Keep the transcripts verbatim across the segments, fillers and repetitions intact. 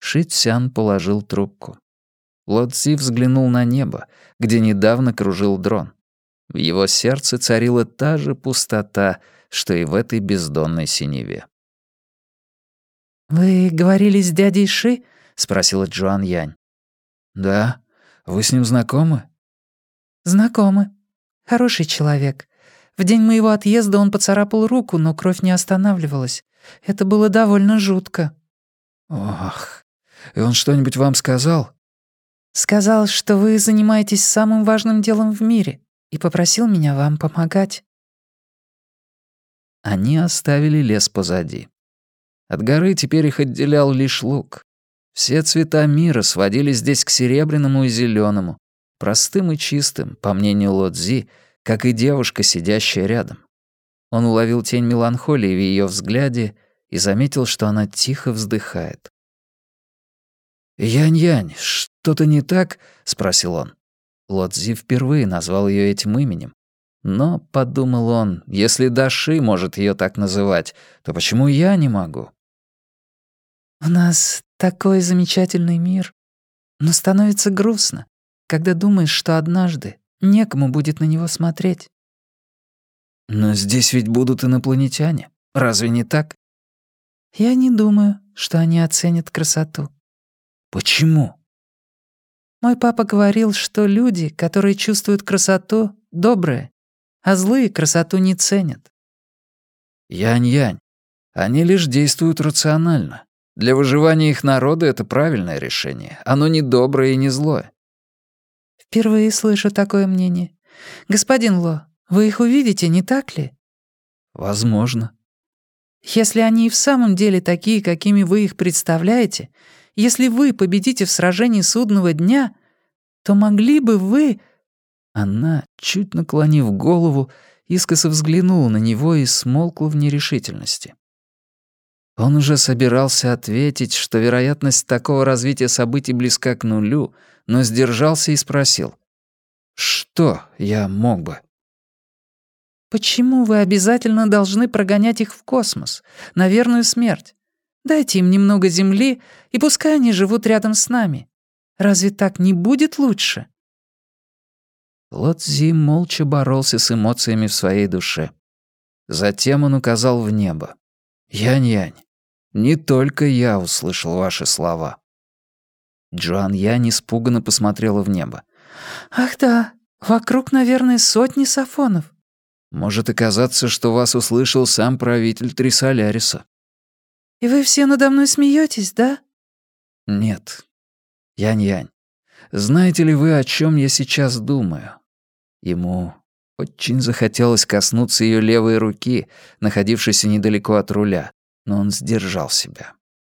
Ши Цян положил трубку. Ло Цзи взглянул на небо, где недавно кружил дрон. В его сердце царила та же пустота, что и в этой бездонной синеве. «Вы говорили с дядей Ши?» — спросила Джуан Янь. «Да. Вы с ним знакомы?» «Знакомы. Хороший человек. В день моего отъезда он поцарапал руку, но кровь не останавливалась. Это было довольно жутко». «Ох, и он что-нибудь вам сказал?» «Сказал, что вы занимаетесь самым важным делом в мире, и попросил меня вам помогать». Они оставили лес позади. От горы теперь их отделял лишь луг. Все цвета мира сводились здесь к серебряному и зеленому, простым и чистым, по мнению Ло Цзи, как и девушка, сидящая рядом. Он уловил тень меланхолии в ее взгляде и заметил, что она тихо вздыхает. «Янь-Янь, что-то не так?» — спросил он. Ло Цзи впервые назвал ее этим именем. Но, подумал он, если Даши может ее так называть, то почему я не могу? «У нас такой замечательный мир. Но становится грустно, когда думаешь, что однажды некому будет на него смотреть». «Но здесь ведь будут инопланетяне. Разве не так?» «Я не думаю, что они оценят красоту». «Почему?» «Мой папа говорил, что люди, которые чувствуют красоту, добрые, а злые красоту не ценят». «Янь-Янь, они лишь действуют рационально. Для выживания их народа это правильное решение. Оно не доброе и не злое». «Впервые слышу такое мнение. Господин Ло, вы их увидите, не так ли?» «Возможно». «Если они и в самом деле такие, какими вы их представляете, если вы победите в сражении судного дня, то могли бы вы...» Она, чуть наклонив голову, искоса взглянула на него и смолкла в нерешительности. Он уже собирался ответить, что вероятность такого развития событий близка к нулю, но сдержался и спросил. «Что я мог бы?» «Почему вы обязательно должны прогонять их в космос, на верную смерть? Дайте им немного земли, и пускай они живут рядом с нами. Разве так не будет лучше?» Ло Цзи молча боролся с эмоциями в своей душе. Затем он указал в небо. «Янь-Янь, не только я услышал ваши слова». Джуан Янь испуганно посмотрела в небо. «Ах да, вокруг, наверное, сотни сафонов». «Может оказаться, что вас услышал сам правитель Трисоляриса». «И вы все надо мной смеетесь, да?» «Нет. Янь-Янь, знаете ли вы, о чем я сейчас думаю?» Ему очень захотелось коснуться ее левой руки, находившейся недалеко от руля, но он сдержал себя.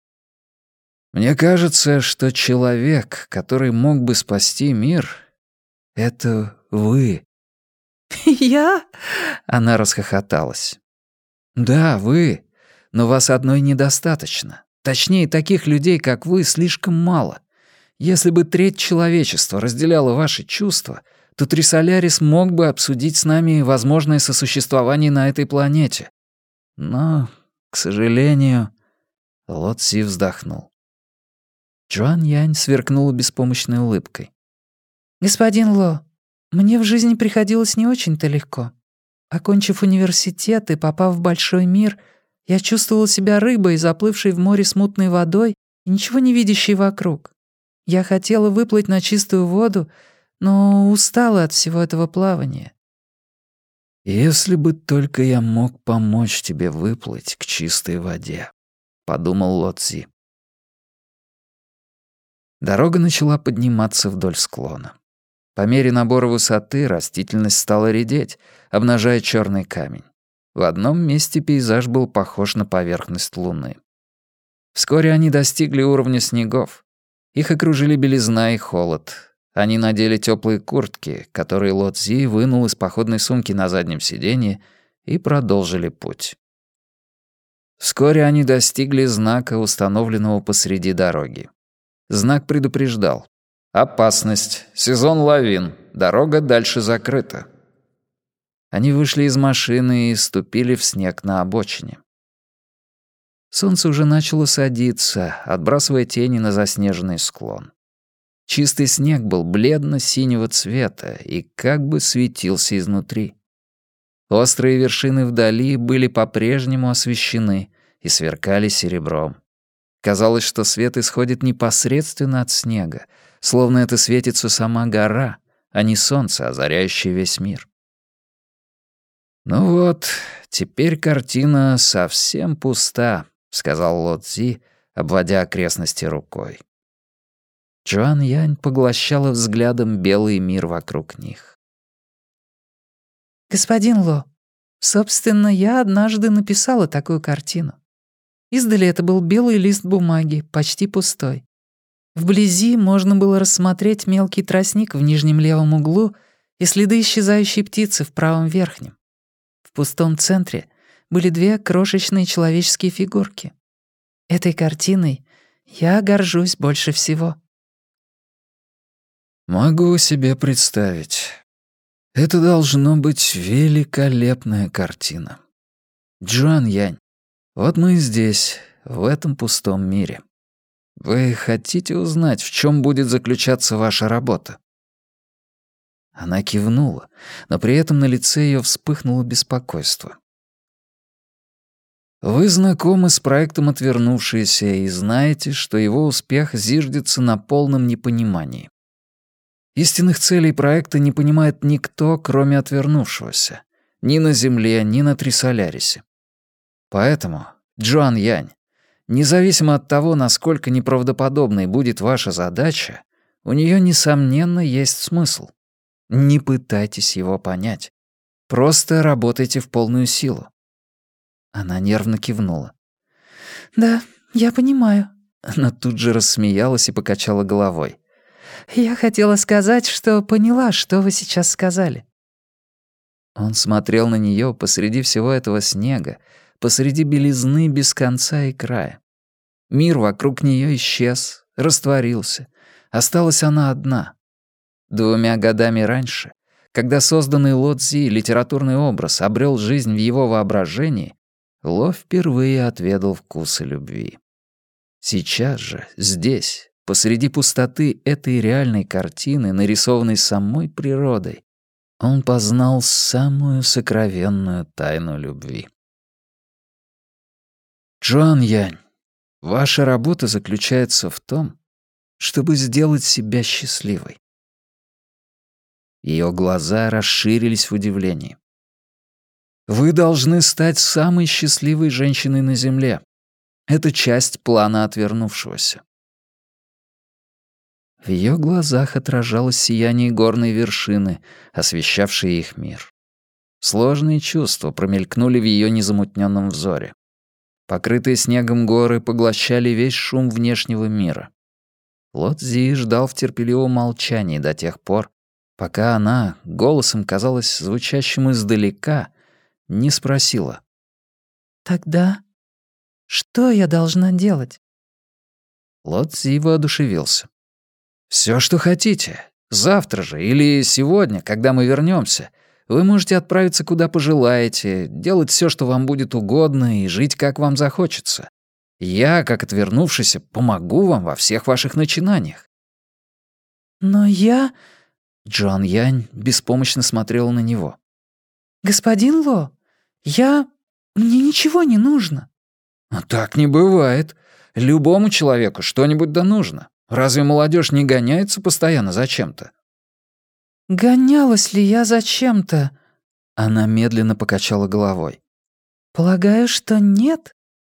«Мне кажется, что человек, который мог бы спасти мир, — это вы». «Я?» — она расхохоталась. «Да, вы. Но вас одной недостаточно. Точнее, таких людей, как вы, слишком мало. Если бы треть человечества разделяла ваши чувства, то Трисолярис мог бы обсудить с нами возможное сосуществование на этой планете. Но, к сожалению...» Ло Цзи вздохнул. Джуан Янь сверкнула беспомощной улыбкой. «Господин Ло, мне в жизни приходилось не очень-то легко. Окончив университет и попав в большой мир, я чувствовала себя рыбой, заплывшей в море с мутной водой и ничего не видящей вокруг. Я хотела выплыть на чистую воду, но устала от всего этого плавания». «Если бы только я мог помочь тебе выплыть к чистой воде», — подумал Ло Цзи. Дорога начала подниматься вдоль склона. По мере набора высоты растительность стала редеть, обнажая черный камень. В одном месте пейзаж был похож на поверхность Луны. Вскоре они достигли уровня снегов. Их окружили белизна и холод. Они надели теплые куртки, которые Ло Цзи вынул из походной сумки на заднем сиденье, и продолжили путь. Вскоре они достигли знака, установленного посреди дороги. Знак предупреждал: «Опасность. Сезон лавин. Дорога дальше закрыта». Они вышли из машины и ступили в снег на обочине. Солнце уже начало садиться, отбрасывая тени на заснеженный склон. Чистый снег был бледно-синего цвета и как бы светился изнутри. Острые вершины вдали были по-прежнему освещены и сверкали серебром. Казалось, что свет исходит непосредственно от снега, словно это светится сама гора, а не солнце, озаряющее весь мир. «Ну вот, теперь картина совсем пуста», — сказал Ло Цзи, обводя окрестности рукой. Чжуан Янь поглощала взглядом белый мир вокруг них. «Господин Ло, собственно, я однажды написала такую картину. Издали это был белый лист бумаги, почти пустой. Вблизи можно было рассмотреть мелкий тростник в нижнем левом углу и следы исчезающей птицы в правом верхнем. В пустом центре были две крошечные человеческие фигурки. Этой картиной я горжусь больше всего». «Могу себе представить. Это должно быть великолепная картина. Чжуан Янь, вот мы и здесь, в этом пустом мире. Вы хотите узнать, в чем будет заключаться ваша работа?» Она кивнула, но при этом на лице ее вспыхнуло беспокойство. «Вы знакомы с проектом «Отвернувшиеся» и знаете, что его успех зиждется на полном непонимании. Истинных целей проекта не понимает никто, кроме отвернувшегося. Ни на Земле, ни на Трисолярисе. Поэтому, Чжуан Янь, независимо от того, насколько неправдоподобной будет ваша задача, у нее, несомненно, есть смысл. Не пытайтесь его понять. Просто работайте в полную силу». Она нервно кивнула. «Да, я понимаю». Она тут же рассмеялась и покачала головой. «Я хотела сказать, что поняла, что вы сейчас сказали». Он смотрел на нее посреди всего этого снега, посреди белизны без конца и края. Мир вокруг нее исчез, растворился. Осталась она одна. Двумя годами раньше, когда созданный Ло Цзи литературный образ обрел жизнь в его воображении, Ло впервые отведал вкусы любви. Сейчас же, здесь, посреди пустоты этой реальной картины, нарисованной самой природой, он познал самую сокровенную тайну любви. Чжуан Янь, ваша работа заключается в том, чтобы сделать себя счастливой. Ее глаза расширились в удивлении. Вы должны стать самой счастливой женщиной на Земле. Это часть плана отвернувшегося. В ее глазах отражалось сияние горной вершины, освещавшей их мир. Сложные чувства промелькнули в ее незамутненном взоре. Покрытые снегом горы поглощали весь шум внешнего мира. Ло Цзи ждал в терпеливом молчании до тех пор, пока она, голосом, казалось, звучащим издалека, не спросила. «Тогда что я должна делать?» Ло Цзи воодушевился. «Всё, что хотите. Завтра же или сегодня, когда мы вернёмся, вы можете отправиться куда пожелаете, делать всё, что вам будет угодно, и жить, как вам захочется. Я, как отвернувшийся, помогу вам во всех ваших начинаниях». «Но я...» Чжуан Янь беспомощно смотрела на него. «Господин Ло, я... мне ничего не нужно». «Так не бывает. Любому человеку что-нибудь да нужно. Разве молодежь не гоняется постоянно за чем-то?» «Гонялась ли я за чем-то?» Она медленно покачала головой. «Полагаю, что нет?»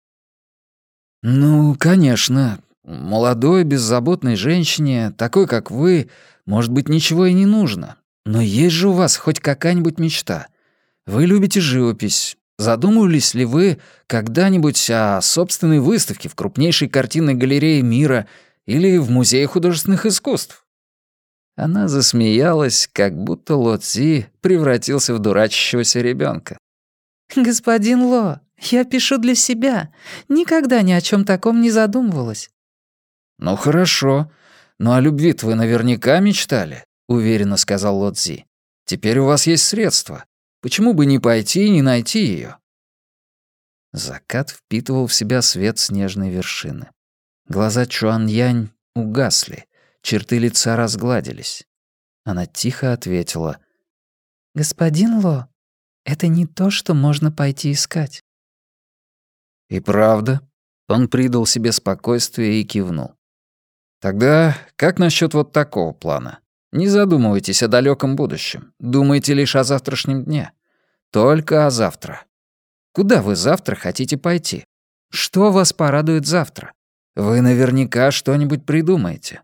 «Ну, конечно. Молодой, беззаботной женщине, такой, как вы, может быть, ничего и не нужно. Но есть же у вас хоть какая-нибудь мечта. Вы любите живопись. Задумывались ли вы когда-нибудь о собственной выставке в крупнейшей картинной галерее мира или в Музее художественных искусств?» Она засмеялась, как будто Ло Цзи превратился в дурачащегося ребенка. «Господин Ло, я пишу для себя. Никогда ни о чем таком не задумывалась». «Ну хорошо. Но о любви-то вы наверняка мечтали», — уверенно сказал Ло Цзи. «Теперь у вас есть средства. Почему бы не пойти и не найти ее?» Закат впитывал в себя свет снежной вершины. Глаза Чуань-Янь угасли, черты лица разгладились. Она тихо ответила: «Господин Ло, это не то, что можно пойти искать». «И правда?» Он придал себе спокойствие и кивнул. «Тогда как насчет вот такого плана? Не задумывайтесь о далеком будущем. Думайте лишь о завтрашнем дне. Только о завтра. Куда вы завтра хотите пойти? Что вас порадует завтра? Вы наверняка что-нибудь придумаете».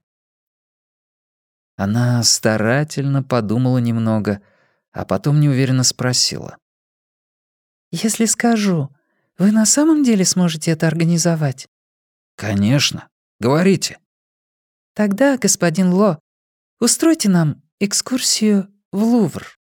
Она старательно подумала немного, а потом неуверенно спросила: «Если скажу, вы на самом деле сможете это организовать?» «Конечно. Говорите». «Тогда, господин Ло, устройте нам экскурсию в Лувр».